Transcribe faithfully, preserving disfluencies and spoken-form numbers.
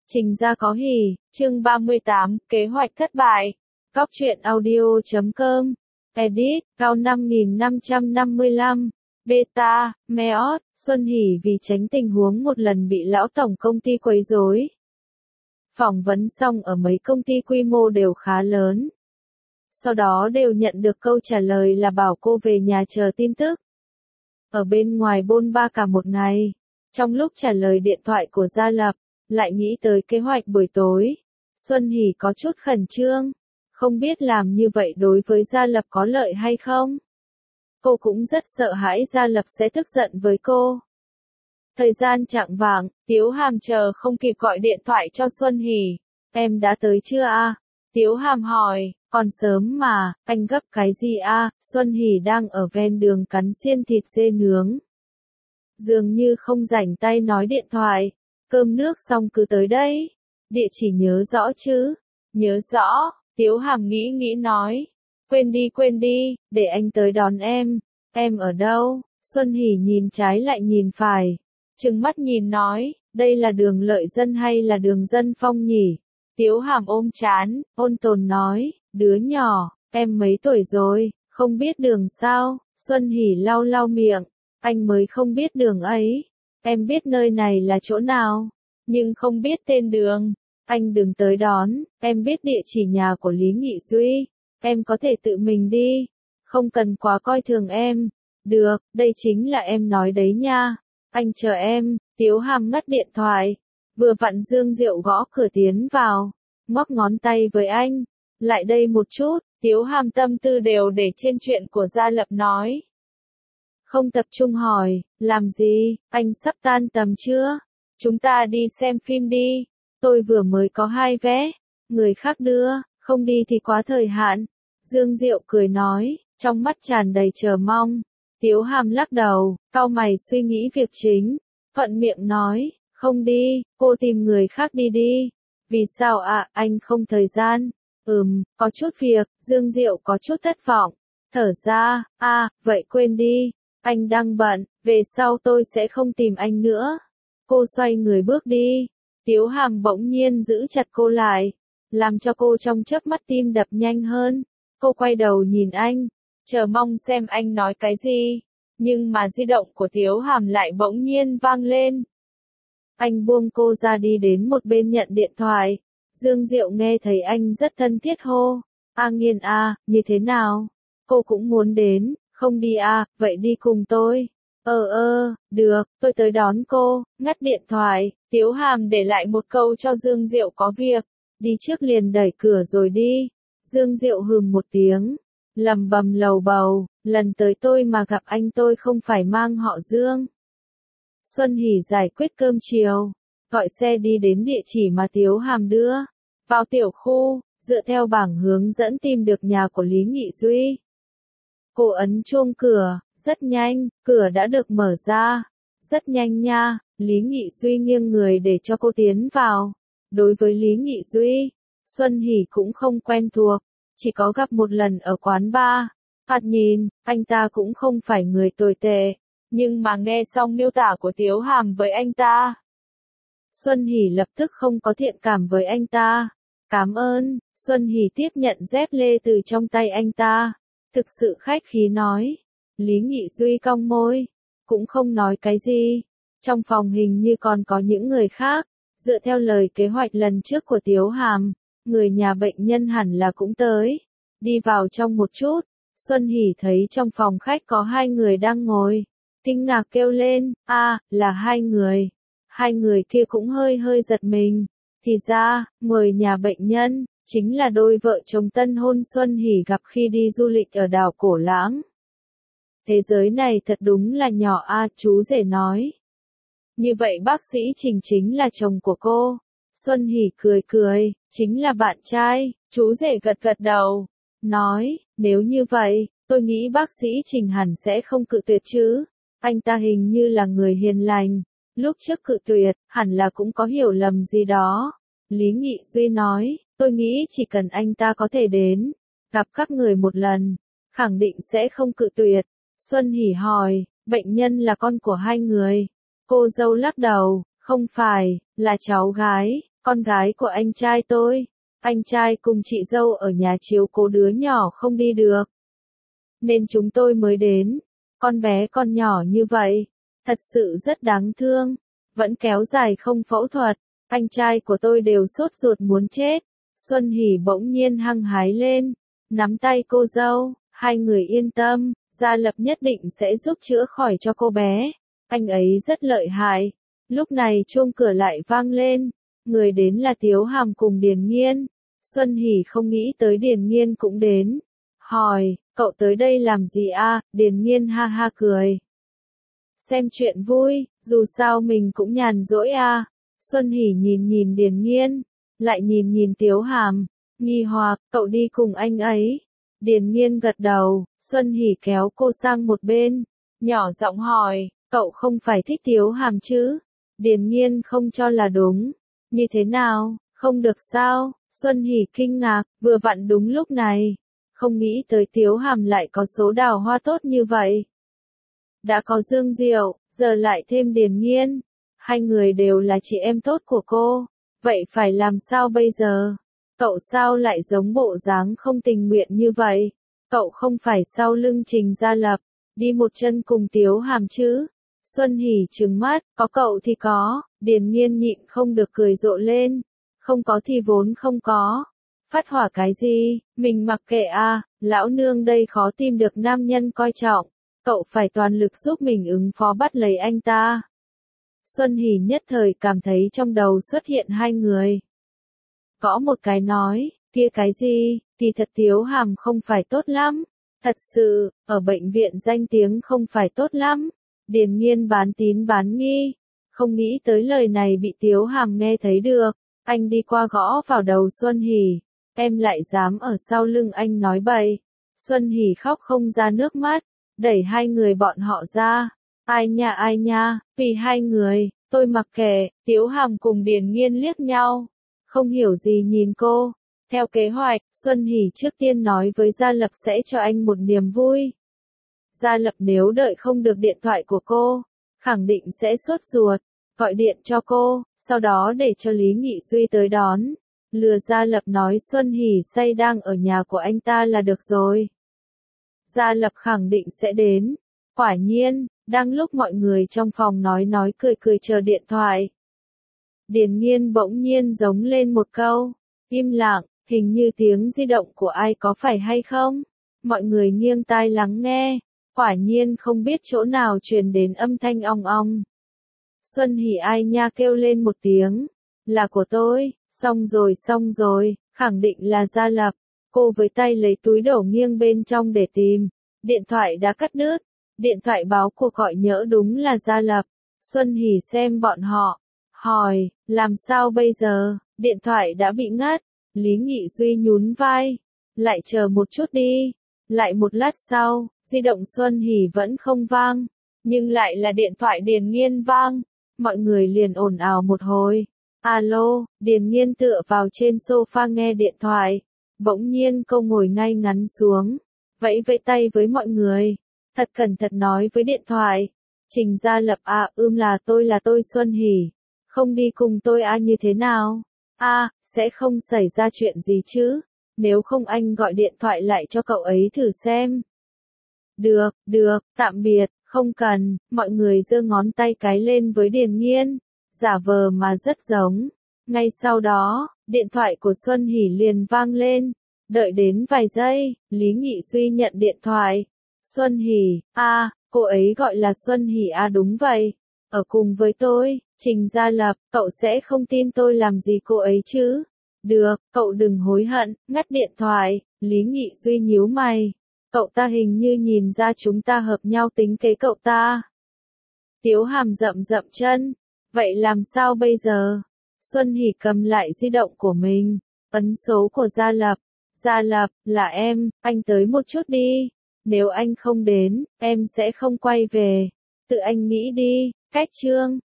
Trình ra có hỉ, chương ba mươi tám, kế hoạch thất bại. Góc truyện audio chấm com. Edit, cao năm nghìn năm trăm năm mươi lăm. Beta, Meot, Xuân hỉ vì tránh tình huống một lần bị lão tổng công ty quấy rối. Phỏng vấn xong ở mấy công ty quy mô đều khá lớn. Sau đó đều nhận được câu trả lời là bảo cô về nhà chờ tin tức. Ở bên ngoài bôn ba cả một ngày. Trong lúc trả lời điện thoại của Gia Lập, lại nghĩ tới kế hoạch buổi tối. Xuân hỉ có chút khẩn trương. Không biết làm như vậy đối với Gia Lập có lợi hay không? Cô cũng rất sợ hãi Gia Lập sẽ tức giận với cô. Thời gian chạng vạng, Tiếu Hàm chờ không kịp gọi điện thoại cho Xuân hỉ. Em đã tới chưa a? Tiếu Hàm hỏi, còn sớm mà, anh gấp cái gì a? Xuân hỉ đang ở ven đường cắn xiên thịt dê nướng. Dường như không rảnh tay nói điện thoại. Cơm nước xong cứ tới đây. Địa chỉ nhớ rõ chứ? Nhớ rõ, Tiếu Hàm nghĩ nghĩ nói. Quên đi quên đi, để anh tới đón em. Em ở đâu? Xuân hỉ nhìn trái lại nhìn phải. Trừng mắt nhìn nói, đây là đường Lợi Dân hay là đường Dân Phong nhỉ? Tiếu Hàm ôm chán, ôn tồn nói, đứa nhỏ, em mấy tuổi rồi, không biết đường sao? Xuân hỉ lau lau miệng, anh mới không biết đường ấy. Em biết nơi này là chỗ nào, nhưng không biết tên đường. Anh đừng tới đón, em biết địa chỉ nhà của Lý Nghị Duy. Em có thể tự mình đi, không cần quá coi thường em. Được, đây chính là em nói đấy nha. Anh chờ em. Tiếu Hàm ngắt điện thoại. Vừa vặn Dương Diệu gõ cửa tiến vào, ngoắc ngón tay với anh. Lại đây một chút. Tiếu Hàm tâm tư đều để trên chuyện của Gia Lập nói. Không tập trung hỏi, làm gì, anh sắp tan tầm chưa? Chúng ta đi xem phim đi. Tôi vừa mới có hai vé, người khác đưa, không đi thì quá thời hạn. Dương Diệu cười nói, trong mắt tràn đầy chờ mong. Tiếu Hàm lắc đầu, cau mày suy nghĩ việc chính. Thuận miệng nói, không đi, cô tìm người khác đi đi. Vì sao ạ, à, anh không thời gian? Ừm, có chút việc. Dương Diệu có chút thất vọng. Thở ra, a, à, vậy quên đi. Anh đang bận, về sau tôi sẽ không tìm anh nữa. Cô xoay người bước đi. Tiếu Hàm bỗng nhiên giữ chặt cô lại, làm cho cô trong chớp mắt tim đập nhanh hơn. Cô quay đầu nhìn anh, chờ mong xem anh nói cái gì. Nhưng mà di động của Tiếu Hàm lại bỗng nhiên vang lên. Anh buông cô ra đi đến một bên nhận điện thoại. Dương Diệu nghe thấy anh rất thân thiết hô. A Nghiên a, như thế nào? Cô cũng muốn đến. Không đi à, vậy đi cùng tôi. Ờ ơ, được, tôi tới đón cô. Ngắt điện thoại, Tiếu Hàm để lại một câu cho Dương Diệu có việc. Đi trước liền đẩy cửa rồi đi. Dương Diệu hừm một tiếng, lầm bầm lầu bầu, lần tới tôi mà gặp anh tôi không phải mang họ Dương. Xuân hỉ giải quyết cơm chiều, gọi xe đi đến địa chỉ mà Tiếu Hàm đưa. Vào tiểu khu, dựa theo bảng hướng dẫn tìm được nhà của Lý Nghị Duy. Cô ấn chuông cửa, rất nhanh, cửa đã được mở ra. Rất nhanh nha, Lý Nghị Duy nghiêng người để cho cô tiến vào. Đối với Lý Nghị Duy, Xuân hỉ cũng không quen thuộc, chỉ có gặp một lần ở quán bar. Thoạt nhìn, anh ta cũng không phải người tồi tệ, nhưng mà nghe xong miêu tả của Tiếu Hàm với anh ta, Xuân hỉ lập tức không có thiện cảm với anh ta. Cảm ơn. Xuân hỉ tiếp nhận dép lê từ trong tay anh ta. Thực sự khách khí nói. Lý Nghị Duy cong môi, cũng không nói cái gì. Trong phòng hình như còn có những người khác. Dựa theo lời kế hoạch lần trước của Tiếu Hàm, người nhà bệnh nhân hẳn là cũng tới. Đi vào trong một chút, Xuân hỉ thấy trong phòng khách có hai người đang ngồi. Kinh ngạc kêu lên, a, à, là hai người. Hai người kia cũng hơi hơi giật mình. Thì ra, mời nhà bệnh nhân chính là đôi vợ chồng tân hôn Xuân hỉ gặp khi đi du lịch ở đảo Cổ Lãng. Thế giới này thật đúng là nhỏ a, à, chú rể nói. Như vậy bác sĩ Trình chính là chồng của cô. Xuân hỉ cười cười, chính là bạn trai. Chú rể gật gật đầu, nói, nếu như vậy, tôi nghĩ bác sĩ Trình hẳn sẽ không cự tuyệt chứ. Anh ta hình như là người hiền lành. Lúc trước cự tuyệt, hẳn là cũng có hiểu lầm gì đó. Lý Nghị Duy nói, tôi nghĩ chỉ cần anh ta có thể đến, gặp các người một lần, khẳng định sẽ không cự tuyệt. Xuân hỉ hỏi, bệnh nhân là con của hai người. Cô dâu lắc đầu, không phải, là cháu gái. con gái của anh trai tôi. Anh trai cùng chị dâu ở nhà chiếu cố đứa nhỏ không đi được. Nên chúng tôi mới đến. Con bé còn nhỏ như vậy. Thật sự rất đáng thương. Vẫn kéo dài không phẫu thuật. Anh trai của tôi đều sốt ruột muốn chết. Xuân Hỷ bỗng nhiên hăng hái lên. Nắm tay cô dâu. Hai người yên tâm. Gia Lập nhất định sẽ giúp chữa khỏi cho cô bé. Anh ấy rất lợi hại. Lúc này chuông cửa lại vang lên. Người đến là Tiếu Hàm cùng Điền Nghiên. Xuân Hỷ không nghĩ tới Điền Nghiên cũng đến. Hỏi, cậu tới đây làm gì a? Điền Nghiên ha ha cười. Xem chuyện vui, dù sao mình cũng nhàn rỗi a. Xuân Hỷ nhìn nhìn Điền Nghiên, lại nhìn nhìn Tiếu Hàm, nghi hoặc, cậu đi cùng anh ấy. Điền Nghiên gật đầu, Xuân Hỷ kéo cô sang một bên, nhỏ giọng hỏi, cậu không phải thích Tiếu Hàm chứ? Điền Nghiên không cho là đúng. Như thế nào, không được sao? Xuân Hỷ kinh ngạc, vừa vặn đúng lúc này. Không nghĩ tới Tiếu Hàm lại có số đào hoa tốt như vậy. Đã có Dương Diệu, giờ lại thêm Điền Nghiên. Hai người đều là chị em tốt của cô. Vậy phải làm sao bây giờ? Cậu sao lại giống bộ dáng không tình nguyện như vậy? Cậu không phải sau lưng Trình Gia Lập, đi một chân cùng Tiếu Hàm chứ? Xuân Hỷ trừng mắt, có cậu thì có. Điền Nghiên nhịn không được cười rộ lên. Không có thì vốn không có. Phát hỏa cái gì, mình mặc kệ à, lão nương đây khó tìm được nam nhân coi trọng. Cậu phải toàn lực giúp mình ứng phó bắt lấy anh ta. Xuân Hỷ nhất thời cảm thấy trong đầu xuất hiện hai người. Có một cái nói, kia cái gì, thì thật Tiếu Hàm không phải tốt lắm. Thật sự, ở bệnh viện danh tiếng không phải tốt lắm. Điền Nghiên bán tín bán nghi. Không nghĩ tới lời này bị Tiếu Hàm nghe thấy được. Anh đi qua gõ vào đầu Xuân Hỷ. Em lại dám ở sau lưng anh nói bậy. Xuân Hỷ khóc không ra nước mắt. Đẩy hai người bọn họ ra. Ai nha ai nha, vì hai người, tôi mặc kệ. Tiếu Hàm cùng Điền Nghiên liếc nhau. Không hiểu gì nhìn cô. Theo kế hoạch, Xuân Hỷ trước tiên nói với Gia Lập sẽ cho anh một niềm vui. Gia Lập nếu đợi không được điện thoại của cô, khẳng định sẽ sốt ruột, gọi điện cho cô, sau đó để cho Lý Nghị Duy tới đón. Lừa Gia Lập nói Xuân Hỷ say đang ở nhà của anh ta là được rồi. Gia Lập khẳng định sẽ đến. Quả nhiên, đang lúc mọi người trong phòng nói nói cười cười chờ điện thoại. Điền Nghiên bỗng nhiên giống lên một câu. Im lặng, hình như tiếng di động của ai có phải hay không? Mọi người nghiêng tai lắng nghe. Quả nhiên không biết chỗ nào truyền đến âm thanh ong ong. Xuân Hỷ ai nha kêu lên một tiếng. Là của tôi, xong rồi xong rồi, khẳng định là Gia Lập. Cô với tay lấy túi đổ nghiêng bên trong để tìm. Điện thoại đã cắt đứt. Điện thoại báo cuộc gọi nhỡ đúng là Gia Lập. Xuân Hỷ xem bọn họ. Hỏi, làm sao bây giờ? Điện thoại đã bị ngắt. Lý Nghị Duy nhún vai. Lại chờ một chút đi. Lại một lát sau, di động Xuân Hỷ vẫn không vang. Nhưng lại là điện thoại Điền Nghiên vang. Mọi người liền ồn ào một hồi. Alo, Điền Nghiên tựa vào trên sofa nghe điện thoại. Bỗng nhiên cô ngồi ngay ngắn xuống. Vẫy vẫy tay với mọi người. Thật cẩn thận nói với điện thoại. Trình Gia Lập à, ưm là tôi là tôi Xuân Hỷ. Không đi cùng tôi à như thế nào? À, sẽ không xảy ra chuyện gì chứ? Nếu không anh gọi điện thoại lại cho cậu ấy thử xem. Được, được, tạm biệt, không cần. Mọi người giơ ngón tay cái lên với Điền Nghiên. Giả vờ mà rất giống. Ngay sau đó, điện thoại của Xuân Hỷ liền vang lên. Đợi đến vài giây, Lý Nghị Duy nhận điện thoại. Xuân Hỷ, à, cô ấy gọi là Xuân Hỷ à đúng vậy. Ở cùng với tôi, Trình Gia Lập, cậu sẽ không tin tôi làm gì cô ấy chứ? Được, cậu đừng hối hận, ngắt điện thoại. Lý Nghị Duy nhíu mày. Cậu ta hình như nhìn ra chúng ta hợp nhau tính kế cậu ta. Tiếu Hàm rậm rậm chân. Vậy làm sao bây giờ? Xuân Hỷ cầm lại di động của mình. Ấn số của Gia Lập. Gia Lập, là em, anh tới một chút đi. Nếu anh không đến, em sẽ không quay về. Tự anh nghĩ đi, cách chương.